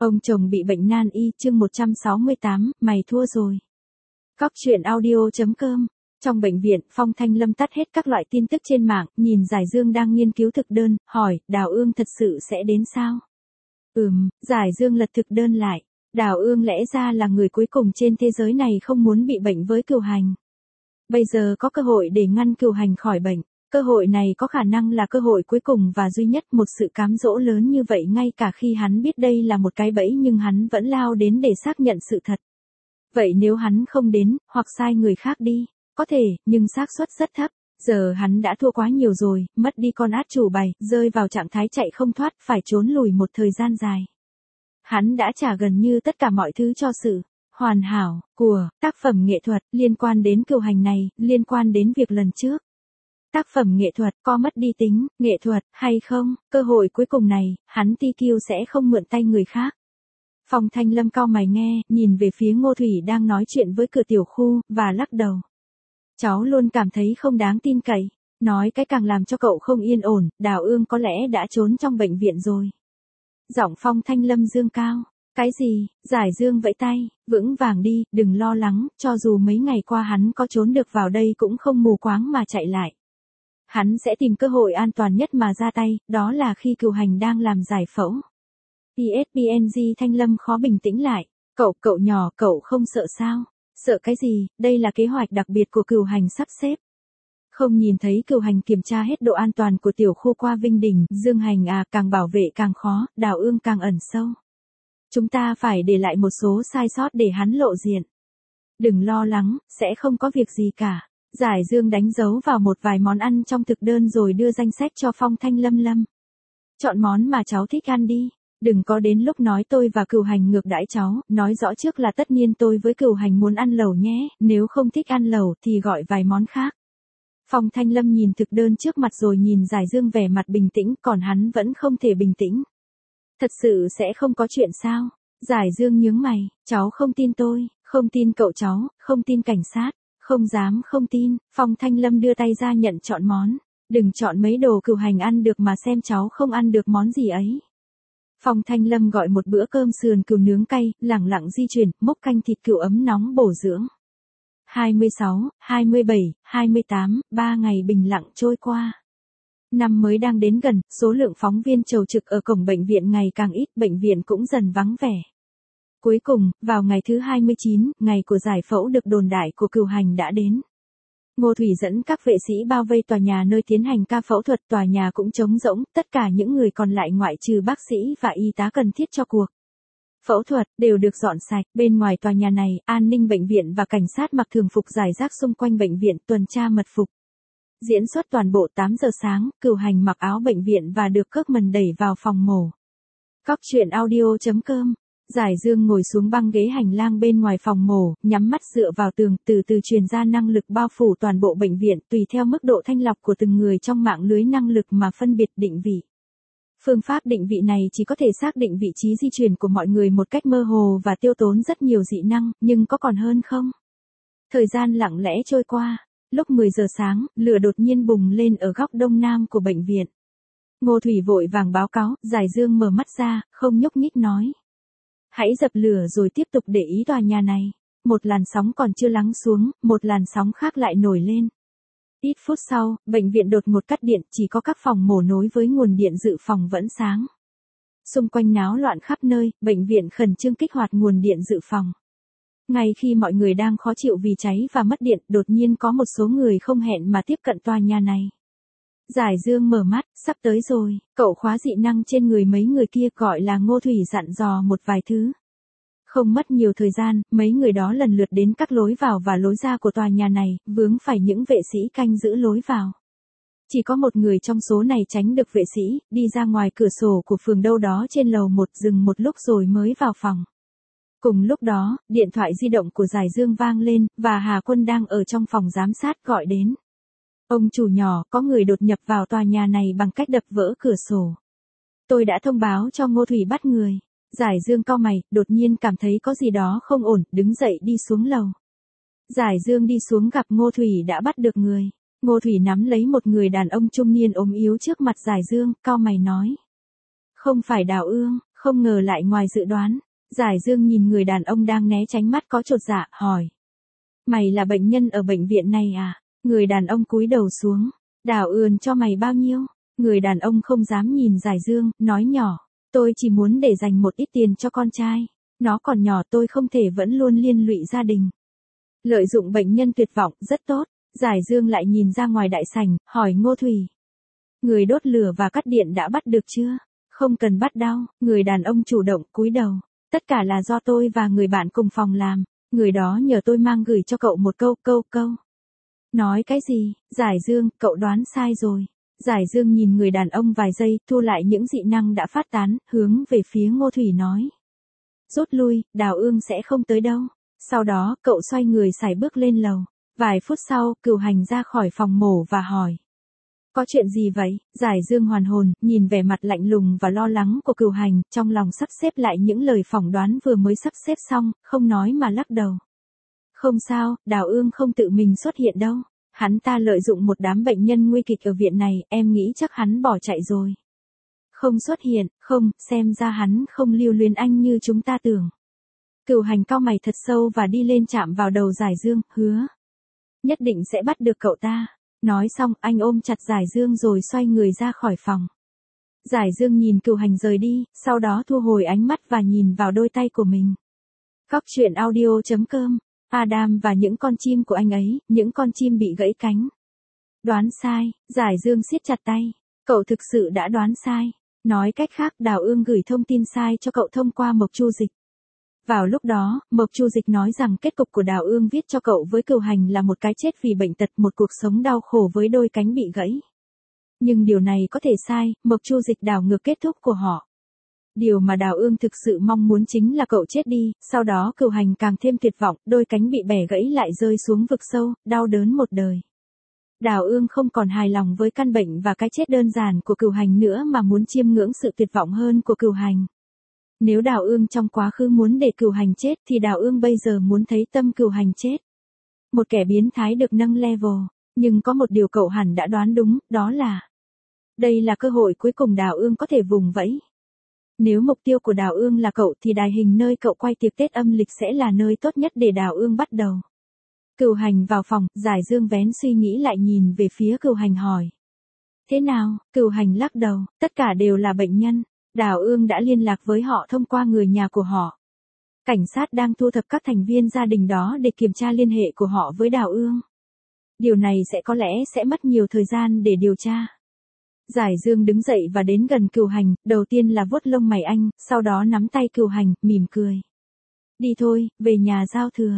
Ông chồng bị bệnh nan y, chương 168, mày thua rồi. Cóc truyện audio.com. Trong bệnh viện, Phong Thanh Lâm tắt hết các loại tin tức trên mạng, nhìn Giải Dương đang nghiên cứu thực đơn, hỏi, Đào Ương thật sự sẽ đến sao? Giải Dương lật thực đơn lại. Đào Ương lẽ ra là người cuối cùng trên thế giới này không muốn bị bệnh với Cửu Hành. Bây giờ có cơ hội để ngăn Cửu Hành khỏi bệnh. Cơ hội này có khả năng là cơ hội cuối cùng và duy nhất, một sự cám dỗ lớn như vậy ngay cả khi hắn biết đây là một cái bẫy nhưng hắn vẫn lao đến để xác nhận sự thật. Vậy nếu hắn không đến, hoặc sai người khác đi, có thể, nhưng xác suất rất thấp. Giờ hắn đã thua quá nhiều rồi, mất đi con át chủ bài, rơi vào trạng thái chạy không thoát, phải trốn lùi một thời gian dài. Hắn đã trả gần như tất cả mọi thứ cho sự hoàn hảo của tác phẩm nghệ thuật liên quan đến Cửu Hành này, liên quan đến việc lần trước. Tác phẩm nghệ thuật có mất đi tính nghệ thuật hay không? Cơ hội cuối cùng này, hắn TQ sẽ không mượn tay người khác. Phong Thanh Lâm cau mày nghe, nhìn về phía Ngô Thủy đang nói chuyện với cửa tiểu khu, và lắc đầu. Cháu luôn cảm thấy không đáng tin cậy. Nói cái càng làm cho cậu không yên ổn, Đào Ương có lẽ đã trốn trong bệnh viện rồi. Giọng Phong Thanh Lâm dương cao. Cái gì? Giải Dương vẫy tay, vững vàng đi, đừng lo lắng, cho dù mấy ngày qua hắn có trốn được vào đây cũng không mù quáng mà chạy lại. Hắn sẽ tìm cơ hội an toàn nhất mà ra tay, đó là khi Cửu Hành đang làm giải phẫu. ESPNG Thanh Lâm khó bình tĩnh lại. Cậu nhỏ, cậu không sợ sao? Sợ cái gì? Đây là kế hoạch đặc biệt của Cửu Hành sắp xếp. Không nhìn thấy Cửu Hành kiểm tra hết độ an toàn của tiểu khu qua Vinh Đình, Dương Hành à, càng bảo vệ càng khó, Đào Ương càng ẩn sâu. Chúng ta phải để lại một số sai sót để hắn lộ diện. Đừng lo lắng, sẽ không có việc gì cả. Giải Dương đánh dấu vào một vài món ăn trong thực đơn rồi đưa danh sách cho Phong Thanh Lâm. Chọn món mà cháu thích ăn đi. Đừng có đến lúc nói tôi và Cửu Hành ngược đãi cháu, nói rõ trước là tất nhiên tôi với Cửu Hành muốn ăn lẩu nhé, nếu không thích ăn lẩu thì gọi vài món khác. Phong Thanh Lâm nhìn thực đơn trước mặt rồi nhìn Giải Dương vẻ mặt bình tĩnh, còn hắn vẫn không thể bình tĩnh. Thật sự sẽ không có chuyện sao? Giải Dương nhướng mày, cháu không tin tôi, không tin cậu cháu, không tin cảnh sát, không dám không tin. Phong Thanh Lâm đưa tay ra nhận chọn món. Đừng chọn mấy đồ Cửu Hành ăn được mà xem cháu không ăn được món gì ấy. Phong Thanh Lâm gọi một bữa cơm sườn cừu nướng cay, lẳng lặng di chuyển, múc canh thịt cừu ấm nóng bổ dưỡng. 26, 27, 28, 3 ngày bình lặng trôi qua. Năm mới đang đến gần, số lượng phóng viên chầu trực ở cổng bệnh viện ngày càng ít, bệnh viện cũng dần vắng vẻ. Cuối cùng, vào ngày thứ 29, ngày của giải phẫu được đồn đại của Cửu Hành đã đến. Ngô Thủy dẫn các vệ sĩ bao vây tòa nhà nơi tiến hành ca phẫu thuật, tòa nhà cũng trống rỗng, tất cả những người còn lại ngoại trừ bác sĩ và y tá cần thiết cho cuộc phẫu thuật đều được dọn sạch. Bên ngoài tòa nhà này, an ninh bệnh viện và cảnh sát mặc thường phục rải rác xung quanh bệnh viện tuần tra mật phục. Diễn xuất toàn bộ 8 giờ sáng, Cửu Hành mặc áo bệnh viện và được cước mần đẩy vào phòng mổ. Cóc truyện audio.com. Giải Dương ngồi xuống băng ghế hành lang bên ngoài phòng mổ, nhắm mắt dựa vào tường, từ từ truyền ra năng lực bao phủ toàn bộ bệnh viện, tùy theo mức độ thanh lọc của từng người trong mạng lưới năng lực mà phân biệt định vị. Phương pháp định vị này chỉ có thể xác định vị trí di chuyển của mọi người một cách mơ hồ và tiêu tốn rất nhiều dị năng, nhưng có còn hơn không? Thời gian lặng lẽ trôi qua. Lúc 10 giờ sáng, lửa đột nhiên bùng lên ở góc đông nam của bệnh viện. Ngô Thủy vội vàng báo cáo, Giải Dương mở mắt ra, không nhúc nhích nói. Hãy dập lửa rồi tiếp tục để ý tòa nhà này. Một làn sóng còn chưa lắng xuống, một làn sóng khác lại nổi lên. Ít phút sau, bệnh viện đột ngột cắt điện, chỉ có các phòng mổ nối với nguồn điện dự phòng vẫn sáng. Xung quanh náo loạn khắp nơi, bệnh viện khẩn trương kích hoạt nguồn điện dự phòng. Ngay khi mọi người đang khó chịu vì cháy và mất điện, đột nhiên có một số người không hẹn mà tiếp cận tòa nhà này. Giải Dương mở mắt, sắp tới rồi, cậu khóa dị năng trên người mấy người kia, gọi là Ngô Thủy dặn dò một vài thứ. Không mất nhiều thời gian, mấy người đó lần lượt đến các lối vào và lối ra của tòa nhà này, vướng phải những vệ sĩ canh giữ lối vào. Chỉ có một người trong số này tránh được vệ sĩ, đi ra ngoài cửa sổ của phường đâu đó trên lầu 1, dừng một lúc rồi mới vào phòng. Cùng lúc đó, điện thoại di động của Giải Dương vang lên, và Hà Quân đang ở trong phòng giám sát gọi đến. Ông chủ nhỏ, có người đột nhập vào tòa nhà này bằng cách đập vỡ cửa sổ. Tôi đã thông báo cho Ngô Thủy bắt người. Giải Dương cau mày, đột nhiên cảm thấy có gì đó không ổn, đứng dậy đi xuống lầu. Giải Dương đi xuống gặp Ngô Thủy đã bắt được người. Ngô Thủy nắm lấy một người đàn ông trung niên ốm yếu trước mặt Giải Dương, cau mày nói. Không phải Đào Ương, Không ngờ lại ngoài dự đoán. Giải Dương nhìn người đàn ông đang né tránh mắt có chột dạ, hỏi. Mày là bệnh nhân ở bệnh viện này à? Người đàn ông cúi đầu xuống. Đào ườn cho mày bao nhiêu? Người đàn ông không dám nhìn Giải Dương, nói nhỏ. Tôi chỉ muốn để dành một ít tiền cho con trai. Nó còn nhỏ, tôi không thể vẫn luôn liên lụy gia đình. Lợi dụng bệnh nhân tuyệt vọng, rất tốt. Giải Dương lại nhìn ra ngoài đại sảnh, hỏi Ngô Thủy. Người đốt lửa và cắt điện đã bắt được chưa? Không cần bắt đâu. Người đàn ông chủ động cúi đầu. Tất cả là do tôi và người bạn cùng phòng làm. Người đó nhờ tôi mang gửi cho cậu một câu. Nói cái gì? Giải Dương, cậu đoán sai rồi. Giải Dương nhìn người đàn ông vài giây, thu lại những dị năng đã phát tán, hướng về phía Ngô Thủy nói. Rút lui, Đào Ương sẽ không tới đâu. Sau đó, cậu xoay người sải bước lên lầu. Vài phút sau, Cửu Hành ra khỏi phòng mổ và hỏi. Có chuyện gì vậy? Giải Dương hoàn hồn, nhìn vẻ mặt lạnh lùng và lo lắng của Cửu Hành, trong lòng sắp xếp lại những lời phỏng đoán vừa mới sắp xếp xong, không nói mà lắc đầu. Không sao, Đào Ương không tự mình xuất hiện đâu. Hắn ta lợi dụng một đám bệnh nhân nguy kịch ở viện này, em nghĩ chắc hắn bỏ chạy rồi. Không xuất hiện, không, xem ra hắn không lưu luyến anh như chúng ta tưởng. Cửu Hành cau mày thật sâu và đi lên chạm vào đầu Giải Dương, hứa. Nhất định sẽ bắt được cậu ta. Nói xong, anh ôm chặt Giải Dương rồi xoay người ra khỏi phòng. Giải Dương nhìn Cửu Hành rời đi, sau đó thu hồi ánh mắt và nhìn vào đôi tay của mình. Cóc truyện audio.com. Adam và những con chim của anh ấy, những con chim bị gãy cánh. Đoán sai, Giải Dương siết chặt tay. Cậu thực sự đã đoán sai. Nói cách khác, Đào Ương gửi thông tin sai cho cậu thông qua Mộc Chu Dịch. Vào lúc đó, Mộc Chu Dịch nói rằng kết cục của Đào Ương viết cho cậu với Cửu Hành là một cái chết vì bệnh tật, một cuộc sống đau khổ với đôi cánh bị gãy. Nhưng điều này có thể sai, Mộc Chu Dịch đảo ngược kết thúc của họ. Điều mà Đào Ương thực sự mong muốn chính là cậu chết đi, sau đó Cửu Hành càng thêm tuyệt vọng, đôi cánh bị bẻ gãy lại rơi xuống vực sâu, đau đớn một đời. Đào Ương không còn hài lòng với căn bệnh và cái chết đơn giản của Cửu Hành nữa mà muốn chiêm ngưỡng sự tuyệt vọng hơn của Cửu Hành. Nếu Đào Ương trong quá khứ muốn để Cửu Hành chết thì Đào Ương bây giờ muốn thấy tâm Cửu Hành chết. Một kẻ biến thái được nâng level, nhưng có một điều cậu hẳn đã đoán đúng, đó là đây là cơ hội cuối cùng Đào Ương có thể vùng vẫy. Nếu mục tiêu của Đào Ương là cậu thì đài hình nơi cậu quay tiệc Tết âm lịch sẽ là nơi tốt nhất để Đào Ương bắt đầu. Cửu Hành vào phòng, Giải Dương vén suy nghĩ lại nhìn về phía Cửu Hành hỏi. Thế nào? Cửu Hành lắc đầu, tất cả đều là bệnh nhân. Đào Ương đã liên lạc với họ thông qua người nhà của họ. Cảnh sát đang thu thập các thành viên gia đình đó để kiểm tra liên hệ của họ với Đào Ương. Điều này có lẽ sẽ mất nhiều thời gian để điều tra. Giải Dương đứng dậy và đến gần Cửu Hành, đầu tiên là vuốt lông mày anh, sau đó nắm tay Cửu Hành, mỉm cười. Đi thôi, về nhà giao thừa.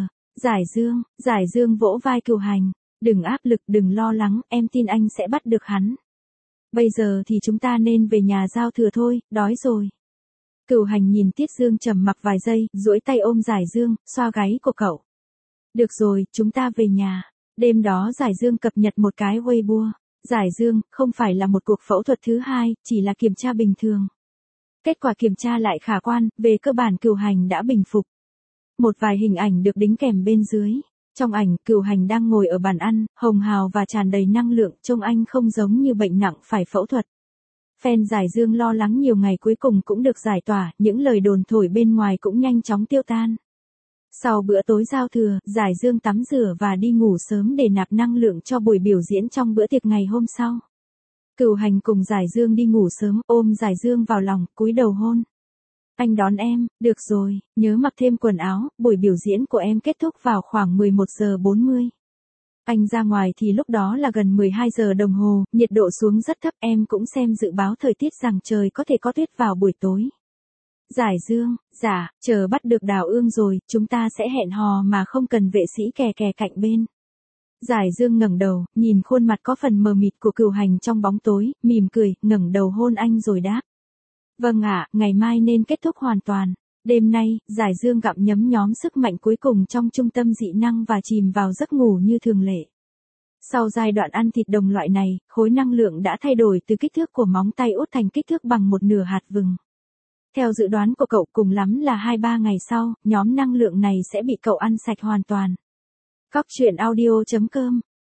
Giải Dương vỗ vai Cửu Hành. Đừng áp lực, đừng lo lắng, em tin anh sẽ bắt được hắn. Bây giờ thì chúng ta nên về nhà giao thừa thôi, đói rồi. Cửu Hành nhìn Tiết Dương trầm mặc vài giây, duỗi tay ôm Giải Dương, xoa gáy của cậu. Được rồi, chúng ta về nhà. Đêm đó Giải Dương cập nhật một cái Weibo. Giải Dương, không phải là một cuộc phẫu thuật thứ hai, chỉ là kiểm tra bình thường. Kết quả kiểm tra lại khả quan, về cơ bản Cửu Hành đã bình phục. Một vài hình ảnh được đính kèm bên dưới. Trong ảnh, Cửu Hành đang ngồi ở bàn ăn, hồng hào và tràn đầy năng lượng, trông anh không giống như bệnh nặng phải phẫu thuật. Fan Giải Dương lo lắng nhiều ngày cuối cùng cũng được giải tỏa, những lời đồn thổi bên ngoài cũng nhanh chóng tiêu tan. Sau bữa tối giao thừa, Giải Dương tắm rửa và đi ngủ sớm để nạp năng lượng cho buổi biểu diễn trong bữa tiệc ngày hôm sau. Cửu Hành cùng Giải Dương đi ngủ sớm, ôm Giải Dương vào lòng, cúi đầu hôn. Anh đón em, được rồi, nhớ mặc thêm quần áo, buổi biểu diễn của em kết thúc vào khoảng 11:40. Anh ra ngoài thì lúc đó là gần 12 giờ đồng hồ, nhiệt độ xuống rất thấp, em cũng xem dự báo thời tiết rằng trời có thể có tuyết vào buổi tối. Giải Dương, dạ, chờ bắt được Đào Ương rồi, chúng ta sẽ hẹn hò mà không cần vệ sĩ kè cạnh bên. Giải Dương ngẩng đầu, nhìn khuôn mặt có phần mờ mịt của Cửu Hành trong bóng tối, mỉm cười, ngẩng đầu hôn anh rồi đáp. Vâng ạ, ngày mai nên kết thúc hoàn toàn. Đêm nay, Giải Dương gặm nhấm nhóm sức mạnh cuối cùng trong trung tâm dị năng và chìm vào giấc ngủ như thường lệ. Sau giai đoạn ăn thịt đồng loại này, khối năng lượng đã thay đổi từ kích thước của móng tay út thành kích thước bằng một nửa hạt vừng. Theo dự đoán của cậu, cùng lắm là 2-3 ngày sau, nhóm năng lượng này sẽ bị cậu ăn sạch hoàn toàn. Cóc truyện audio.com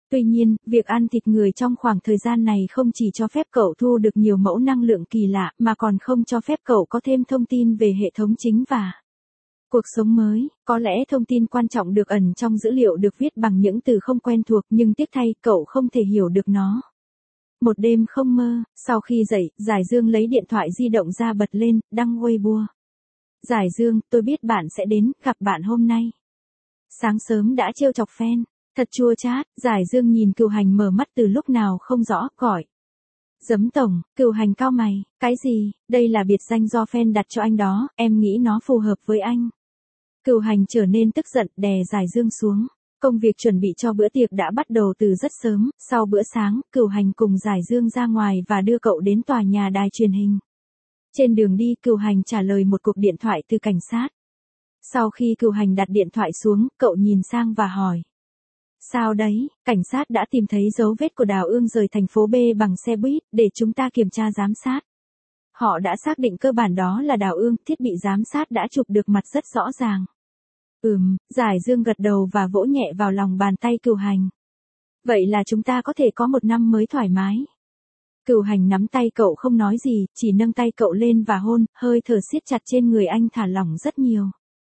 Tuy nhiên, việc ăn thịt người trong khoảng thời gian này không chỉ cho phép cậu thu được nhiều mẫu năng lượng kỳ lạ mà còn không cho phép cậu có thêm thông tin về hệ thống chính và cuộc sống mới. Có lẽ thông tin quan trọng được ẩn trong dữ liệu được viết bằng những từ không quen thuộc nhưng tiếc thay cậu không thể hiểu được nó. Một đêm không mơ, sau khi dậy, Giải Dương lấy điện thoại di động ra bật lên, đăng Weibo. Giải Dương, tôi biết bạn sẽ đến, gặp bạn hôm nay. Sáng sớm đã trêu chọc fan. Thật chua chát, Giải Dương nhìn Cửu Hành mở mắt từ lúc nào không rõ, gọi. Giấm tổng, Cửu Hành cau mày, cái gì, đây là biệt danh do fan đặt cho anh đó, em nghĩ nó phù hợp với anh. Cửu Hành trở nên tức giận, đè Giải Dương xuống. Công việc chuẩn bị cho bữa tiệc đã bắt đầu từ rất sớm, sau bữa sáng, Cửu Hành cùng Giải Dương ra ngoài và đưa cậu đến tòa nhà đài truyền hình. Trên đường đi, Cửu Hành trả lời một cuộc điện thoại từ cảnh sát. Sau khi Cửu Hành đặt điện thoại xuống, cậu nhìn sang và hỏi. Sao đấy, cảnh sát đã tìm thấy dấu vết của Đào Ương rời thành phố B bằng xe buýt, để chúng ta kiểm tra giám sát. Họ đã xác định cơ bản đó là Đào Ương, thiết bị giám sát đã chụp được mặt rất rõ ràng. Giải Dương gật đầu và vỗ nhẹ vào lòng bàn tay Cửu Hành. Vậy là chúng ta có thể có một năm mới thoải mái. Cửu Hành nắm tay cậu không nói gì, chỉ nâng tay cậu lên và hôn, hơi thở siết chặt trên người anh thả lỏng rất nhiều.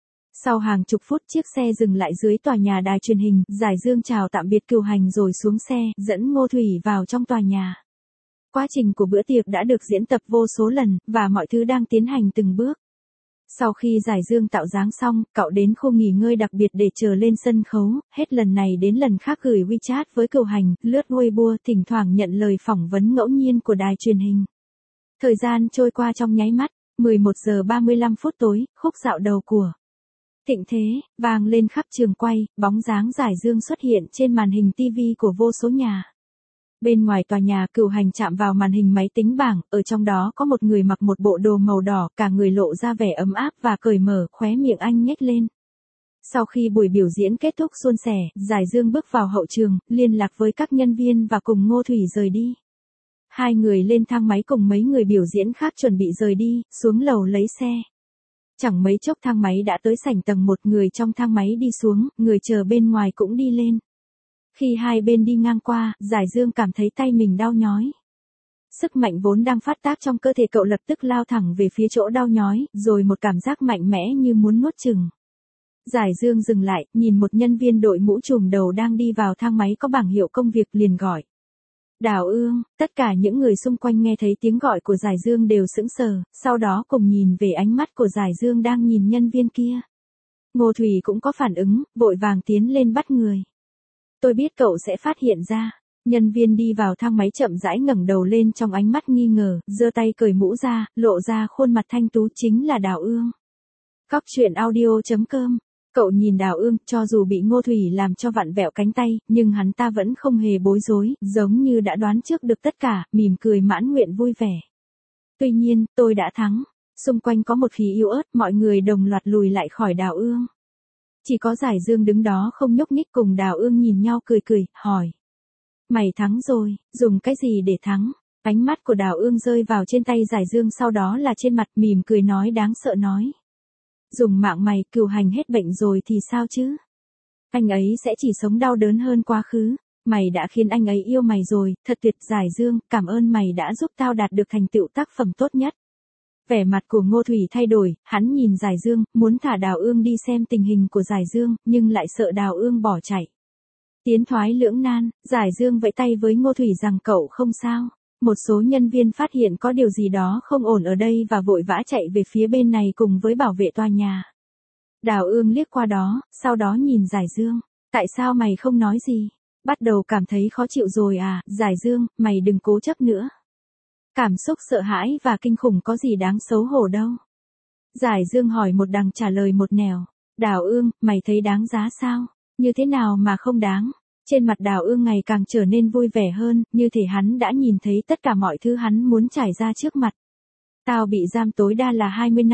Sau hàng chục phút chiếc xe dừng lại dưới tòa nhà đài truyền hình, Giải Dương chào tạm biệt Cửu Hành rồi xuống xe, dẫn Ngô Thủy vào trong tòa nhà. Quá trình của bữa tiệc đã được diễn tập vô số lần, và mọi thứ đang tiến hành từng bước. Sau khi Giải Dương tạo dáng xong, cậu đến khu nghỉ ngơi đặc biệt để chờ lên sân khấu, hết lần này đến lần khác gửi WeChat với Cửu Hành, lướt Weibo, thỉnh thoảng nhận lời phỏng vấn ngẫu nhiên của đài truyền hình. Thời gian trôi qua trong nháy mắt, 11 giờ 35 phút tối, khúc dạo đầu của Thịnh Thế, vang lên khắp trường quay, bóng dáng Giải Dương xuất hiện trên màn hình TV của vô số nhà. Bên ngoài tòa nhà, Cửu Hành chạm vào màn hình máy tính bảng, ở trong đó có một người mặc một bộ đồ màu đỏ, cả người lộ ra vẻ ấm áp và cởi mở, khóe miệng anh nhếch lên. Sau khi buổi biểu diễn kết thúc suôn sẻ, Giải Dương bước vào hậu trường, liên lạc với các nhân viên và cùng Ngô Thủy rời đi. Hai người lên thang máy cùng mấy người biểu diễn khác chuẩn bị rời đi, xuống lầu lấy xe. Chẳng mấy chốc thang máy đã tới sảnh tầng 1, người trong thang máy đi xuống, người chờ bên ngoài cũng đi lên. Khi hai bên đi ngang qua, Giải Dương cảm thấy tay mình đau nhói. Sức mạnh vốn đang phát tác trong cơ thể cậu lập tức lao thẳng về phía chỗ đau nhói, rồi một cảm giác mạnh mẽ như muốn nuốt chửng. Giải Dương dừng lại, nhìn một nhân viên đội mũ trùm đầu đang đi vào thang máy có bảng hiệu công việc liền gọi. Đào Ương, tất cả những người xung quanh nghe thấy tiếng gọi của Giải Dương đều sững sờ, sau đó cùng nhìn về ánh mắt của Giải Dương đang nhìn nhân viên kia. Ngô Thủy cũng có phản ứng, vội vàng tiến lên bắt người. Tôi biết cậu sẽ phát hiện ra. Nhân viên đi vào thang máy chậm rãi ngẩng đầu lên trong ánh mắt nghi ngờ, giơ tay cởi mũ ra, lộ ra khuôn mặt thanh tú chính là Đào Ương. Cóc truyện audio.com. Cậu nhìn Đào Ương, cho dù bị Ngô Thủy làm cho vặn vẹo cánh tay, nhưng hắn ta vẫn không hề bối rối, giống như đã đoán trước được tất cả, mỉm cười mãn nguyện vui vẻ. Tuy nhiên, tôi đã thắng. Xung quanh có một khí yếu ớt, mọi người đồng loạt lùi lại khỏi Đào Ương. Chỉ có Giải Dương đứng đó không nhúc nhích, cùng Đào Ương nhìn nhau cười cười, hỏi. Mày thắng rồi, dùng cái gì để thắng? Ánh mắt của Đào Ương rơi vào trên tay Giải Dương, sau đó là trên mặt, mỉm cười nói đáng sợ nói. Dùng mạng mày, Cửu Hành hết bệnh rồi thì sao chứ? Anh ấy sẽ chỉ sống đau đớn hơn quá khứ. Mày đã khiến anh ấy yêu mày rồi, thật tuyệt. Giải Dương, cảm ơn mày đã giúp tao đạt được thành tựu tác phẩm tốt nhất. Vẻ mặt của Ngô Thủy thay đổi, hắn nhìn Giải Dương, muốn thả Đào Ương đi xem tình hình của Giải Dương, nhưng lại sợ Đào Ương bỏ chạy. Tiến thoái lưỡng nan, Giải Dương vẫy tay với Ngô Thủy rằng cậu không sao. Một số nhân viên phát hiện có điều gì đó không ổn ở đây và vội vã chạy về phía bên này cùng với bảo vệ tòa nhà. Đào Ương liếc qua đó, sau đó nhìn Giải Dương. Tại sao mày không nói gì? Bắt đầu cảm thấy khó chịu rồi à? Giải Dương, mày đừng cố chấp nữa. Cảm xúc sợ hãi và kinh khủng có gì đáng xấu hổ đâu. Giải Dương hỏi một đằng trả lời một nẻo. Đào Ương, mày thấy đáng giá sao? Như thế nào mà không đáng? Trên mặt Đào Ương ngày càng trở nên vui vẻ hơn, như thể hắn đã nhìn thấy tất cả mọi thứ hắn muốn trải ra trước mặt. Tao bị giam tối đa là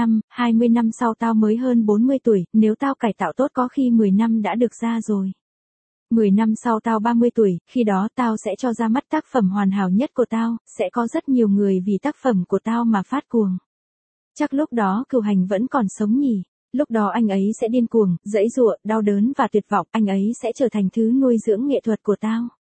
20 năm sau tao mới hơn 40 tuổi, nếu tao cải tạo tốt có khi 10 năm đã được ra rồi. 10 năm sau tao 30 tuổi, khi đó tao sẽ cho ra mắt tác phẩm hoàn hảo nhất của tao, sẽ có rất nhiều người vì tác phẩm của tao mà phát cuồng. Chắc lúc đó Cửu Hành vẫn còn sống nhỉ? Lúc đó anh ấy sẽ điên cuồng, giãy giụa, đau đớn và tuyệt vọng, anh ấy sẽ trở thành thứ nuôi dưỡng nghệ thuật của tao.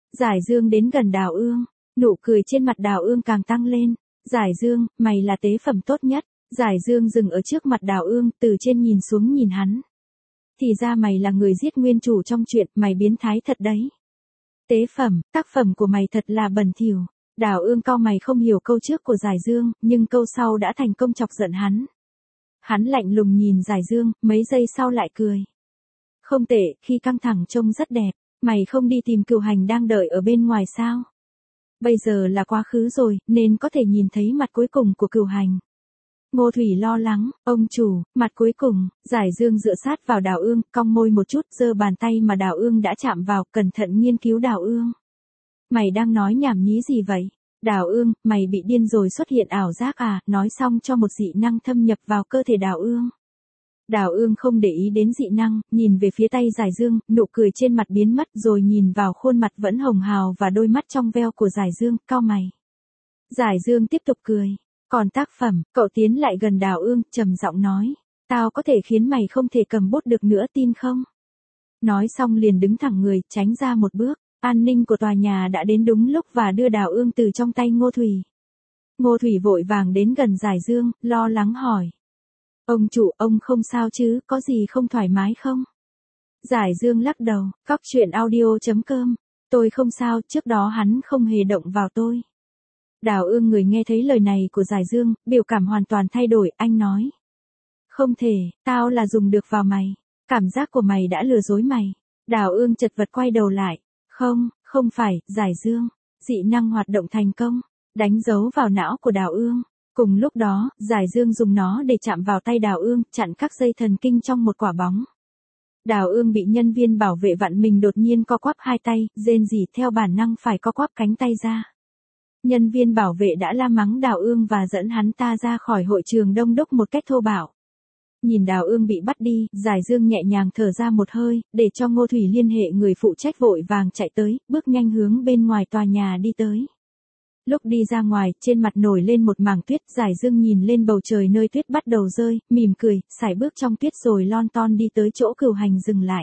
Giải Dương đến gần Đào Ương, nụ cười trên mặt Đào Ương càng tăng lên. Giải Dương, mày là tế phẩm tốt nhất. Giải Dương dừng ở trước mặt Đào Ương, từ trên nhìn xuống nhìn hắn. Thì ra mày là người giết nguyên chủ trong chuyện, mày biến thái thật đấy. Tế phẩm, tác phẩm của mày thật là bẩn thỉu. Đào Ương cau mày không hiểu câu trước của Giải Dương, nhưng câu sau đã thành công chọc giận hắn. Hắn lạnh lùng nhìn Giải Dương, mấy giây sau lại cười. Không tệ, khi căng thẳng trông rất đẹp. Mày không đi tìm Cửu Hành đang đợi ở bên ngoài sao? Bây giờ là quá khứ rồi, nên có thể nhìn thấy mặt cuối cùng của Cửu Hành. Ngô Thủy lo lắng, ông chủ, mặt cuối cùng. Giải Dương dựa sát vào Đào Ương, cong môi một chút, giơ bàn tay mà Đào Ương đã chạm vào, cẩn thận nghiên cứu Đào Ương. Mày đang nói nhảm nhí gì vậy? Đào Ương, mày bị điên rồi, xuất hiện ảo giác à? Nói xong cho một dị năng thâm nhập vào cơ thể Đào Ương. Đào Ương không để ý đến dị năng, nhìn về phía tay Giải Dương, nụ cười trên mặt biến mất rồi nhìn vào khuôn mặt vẫn hồng hào và đôi mắt trong veo của Giải Dương, cau mày. Giải Dương tiếp tục cười. Còn tác phẩm, cậu tiến lại gần Đào Ương, trầm giọng nói. Tao có thể khiến mày không thể cầm bút được nữa, tin không? Nói xong liền đứng thẳng người, tránh ra một bước. An ninh của tòa nhà đã đến đúng lúc và đưa Đào Ương từ trong tay Ngô Thủy. Ngô Thủy vội vàng đến gần Giải Dương, lo lắng hỏi. Ông chủ, ông không sao chứ, có gì không thoải mái không? Giải Dương lắc đầu, cóc truyện audio.com. Tôi không sao, trước đó hắn không hề động vào tôi. Đào Ương người nghe thấy lời này của Giải Dương, biểu cảm hoàn toàn thay đổi, anh nói. Không thể, tao là dùng được vào mày. Cảm giác của mày đã lừa dối mày. Đào Ương chật vật quay đầu lại. Không phải, Giải Dương. Dị năng hoạt động thành công. Đánh dấu vào não của Đào Ương. Cùng lúc đó, Giải Dương dùng nó để chạm vào tay Đào Ương, chặn các dây thần kinh trong một quả bóng. Đào Ương bị nhân viên bảo vệ vặn mình đột nhiên co quắp hai tay, rên rỉ theo bản năng phải co quắp cánh tay ra. Nhân viên bảo vệ đã la mắng Đào Ương và dẫn hắn ta ra khỏi hội trường đông đúc một cách thô bạo. Nhìn Đào Ương bị bắt đi, Giải Dương nhẹ nhàng thở ra một hơi, để cho Ngô Thủy liên hệ người phụ trách vội vàng chạy tới, bước nhanh hướng bên ngoài tòa nhà đi tới. Lúc đi ra ngoài, trên mặt nổi lên một mảng tuyết, Giải Dương nhìn lên bầu trời nơi tuyết bắt đầu rơi, mỉm cười, sải bước trong tuyết rồi lon ton đi tới chỗ Cửu Hành dừng lại.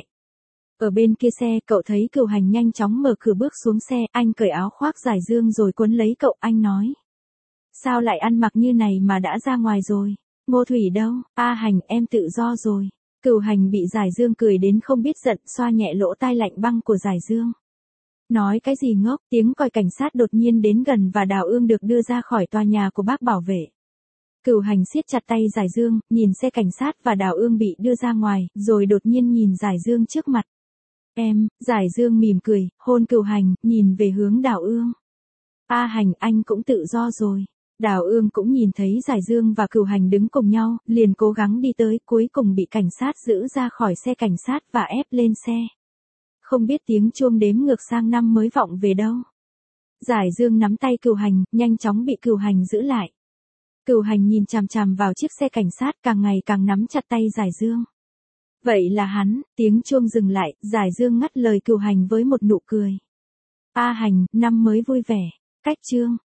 Ở bên kia xe, cậu thấy Cửu Hành nhanh chóng mở cửa bước xuống xe, anh cởi áo khoác Giải Dương rồi quấn lấy cậu, anh nói. Sao lại ăn mặc như này mà đã ra ngoài rồi? Ngô Thủy đâu? A Hành, em tự do rồi. Cửu Hành bị Giải Dương cười đến không biết giận, xoa nhẹ lỗ tai lạnh băng của Giải Dương. Nói cái gì ngốc, tiếng còi cảnh sát đột nhiên đến gần và Đào Ương được đưa ra khỏi tòa nhà của bác bảo vệ. Cửu Hành siết chặt tay Giải Dương, nhìn xe cảnh sát và Đào Ương bị đưa ra ngoài, rồi đột nhiên nhìn Giải Dương trước mặt. Em, Giải Dương mỉm cười, hôn Cửu Hành, nhìn về hướng Đào Ương. A Hành, anh cũng tự do rồi. Đào Ương cũng nhìn thấy Giải Dương và Cửu Hành đứng cùng nhau, liền cố gắng đi tới, cuối cùng bị cảnh sát giữ ra khỏi xe cảnh sát và ép lên xe. Không biết tiếng chuông đếm ngược sang năm mới vọng về đâu. Giải Dương nắm tay Cửu Hành, nhanh chóng bị Cửu Hành giữ lại. Cửu Hành nhìn chằm chằm vào chiếc xe cảnh sát, càng ngày càng nắm chặt tay Giải Dương. Vậy là hắn, tiếng chuông dừng lại, Giải Dương ngắt lời Cửu Hành với một nụ cười. A Hành, năm mới vui vẻ. Cách chương.